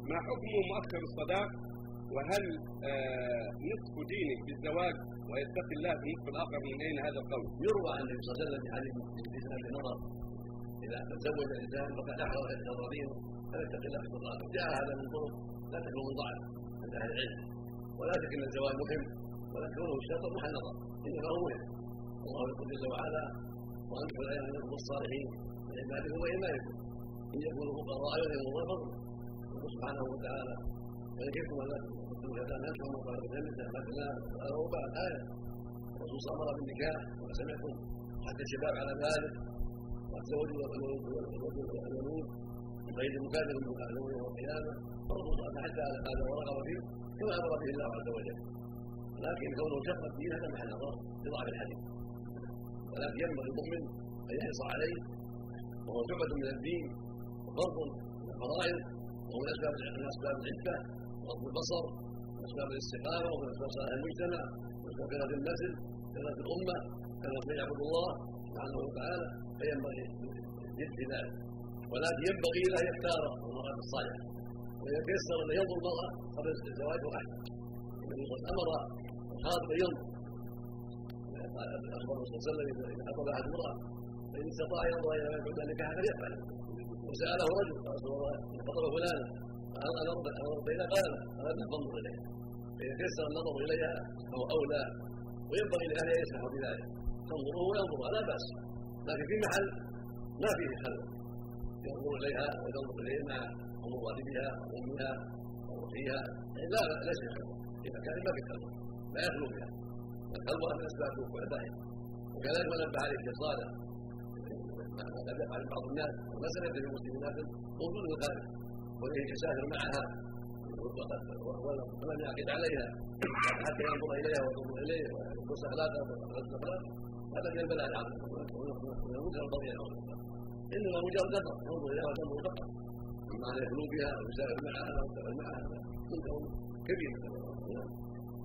ما حكم مؤخر الصداق؟ وهل نصف دينه بالزواج ويتقي الله في النصف الاخر؟ من اين هذا القول؟ يروى عن النبي صلى الله عليه وسلم في حديث بن نضر اذا تزوج الانسان فقد احرز الضرير فليتقي الله في الصداق. جاء هذا من طرق لا تكون من ضعف عند اهل العلم، ولا شك ان الزواج مهم ولكنه الشرط محل نظر، انما هو مهم. الله يقول جل وعلا: وانكحوا الايام منكم الصالحين من عبادكم وايمانكم ان يكونوا فقراء يغنيهم الله فضله. يقول سبحانه وتعالى: وإن كنتم أن تكونوا يتامى فهم قالوا جنة مثنى ورباع الآية. الرسول صلى الله عليه وسلم أمر بالنكاح كما سمعتم حتى الشباب على ذلك، وتزوجوا الولود من غير مكافأة يوم القيامة. فالرسول حتى هذا ورغب فيه كما أمر به الله عز وجل، لكن كونه شق الدين هذا محل نظر بضعف الحديث، ولكن ينبغي المؤمن أن يحرص عليه، وهو شعبة من الدين وفرض من الفرائض، ومن أسباب العفة وغض البصر، من أسباب الاستقامة، ومن أسباب صلاح المجتمع، ومن أسباب قرة النسل، قرة الأمة، كما يعبد الله سبحانه وتعالى، فينبغي جد ذلك. ولكن ينبغي له أن يختار المرأة الصالحة، وإذا تيسر أن ينظر المرأة قبل الزواج أحسن. النبي صلى الله عليه وسلم أمر الخاطب أن ينظر، أخبر الرسول صلى الله عليه وسلم: إذا خطب أحد امرأة فإن استطاع ينظر إلى ما يبعد النكاح فليفعل. وسأله رجل: يا رسول الله إن خطب فلانا أنا أرضى إلى قال أردنا فانظر إليها. فإذا تيسر النظر إليها فهو أولى، وينبغي لأهل أن يسمحوا بذلك، تنظروا وينظروا لا بأس، لكن في محل ما فيه خلوة ينظر إليها وتنظر إليه مع مواظبها وأمها وأخيها، لا ليس خلوة إذا كان ما في خلوة لا يخلو بها. الخلوة من أسباب وقوع الباحث. وكذلك ما نبه عليه الصالح ما يفعل بعض الناس وما سمعت في مسلمات موجود من الخارج، وإليه يسافر معها ولم يعقد عليها حتى ينظر إليها وينظر إليه ويقص أخلاقها ويقص أخلاقها، هذا من البلاء العظيم ويموت عن طبيعة. إنما مجرد نظر ينظر إليها وتنظر فقط، أما أن يخلو بها أو يسافر معها أو يسافر معها منكر كبير.